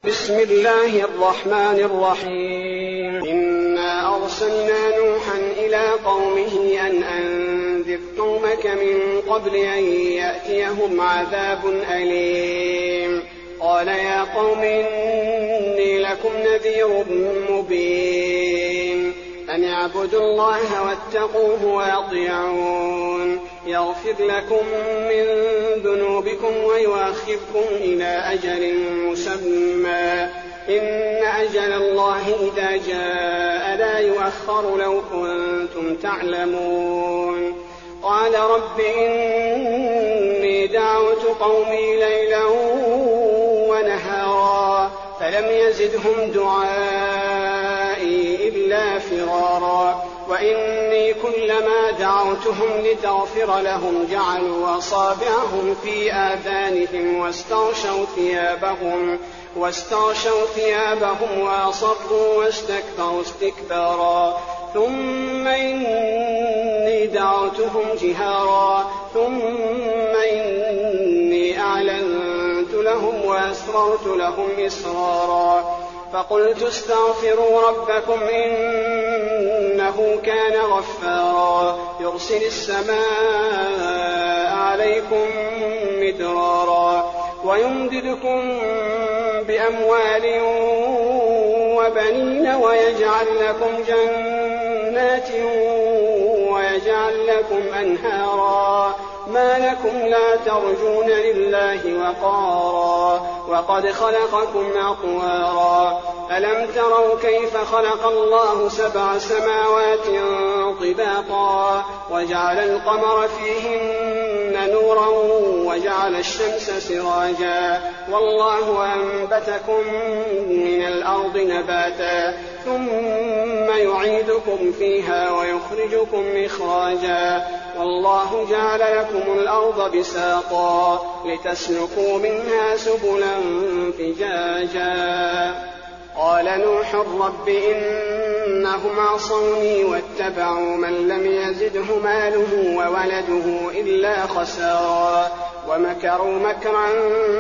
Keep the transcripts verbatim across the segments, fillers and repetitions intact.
بسم الله الرحمن الرحيم إنا أرسلنا نوحا إلى قومه أن أنذر قومك من قبل أن يأتيهم عذاب أليم قال يا قوم إني لكم نذير مبين أن اعبدوا الله واتقوه وأطيعون يغفر لكم من ذنوبكم ويؤخركم إلى أجل مسمى إن أجل الله إذا جاء لا يؤخر لو كنتم تعلمون قال رب إني دعوت قومي ليلا ونهارا فلم يزدهم دعائي إلا فرارا وإني كلما دعوتهم لتغفر لهم جعلوا أصابعهم في آذانهم واستغشوا ثيابهم واستغشوا ثيابهم وأصروا واستكبروا استكبارا ثم إني دعوتهم جهارا ثم إني أعلنت لهم وأسررت لهم إسرارا فقلت استغفروا ربكم إنه كان غفارا يرسل السماء عليكم مدرارا ويمددكم بأموال وبنين ويجعل لكم جنات ويجعل لكم أنهارا ما لكم لا ترجون لله وقارا وقد خلقكم أطوارا ألم تروا كيف خلق الله سبع سماوات طباقا وجعل القمر فيهن نورا وجعل الشمس سراجا والله أنبتكم من الأرض نباتا ثم يعيدكم فيها ويخرجكم إخراجا والله جعل لكم الأرض بساطا لتسلكوا منها سبلا فجاجا قال نوح رب إنهم عصوني واتبعوا من لم يزده ماله وولده إلا خسارا ومكروا مكرا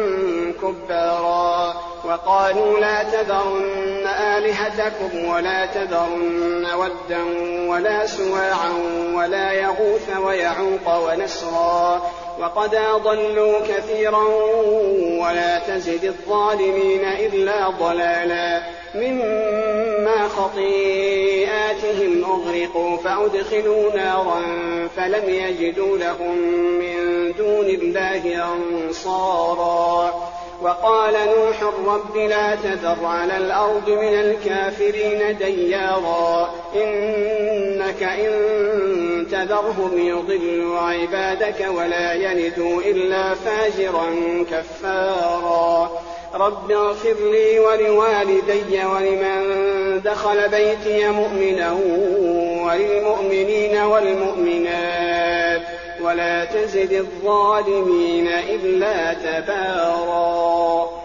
كبارا وقالوا لا تذرن آلهتكم ولا تذرن ودا ولا سواعا ولا يغوث ويعوق ونسرا وقد أضلوا كثيرا ولا تزد الظالمين إلا ضلالا مما خطيئاتهم أغرقوا فأدخلوا نارا فلم يجدوا لهم من دون الله أنصارا وقال نوح رب لا تذر على الأرض من الكافرين ديارا إنك إن تذرهم يضلوا عبادك ولا يلدوا إلا فاجرا كفارا رب اغفر لي ولوالدي ولمن دخل بيتي مؤمنا وللمؤمنين والمؤمنات ولا تزد الظالمين إلا تبارا.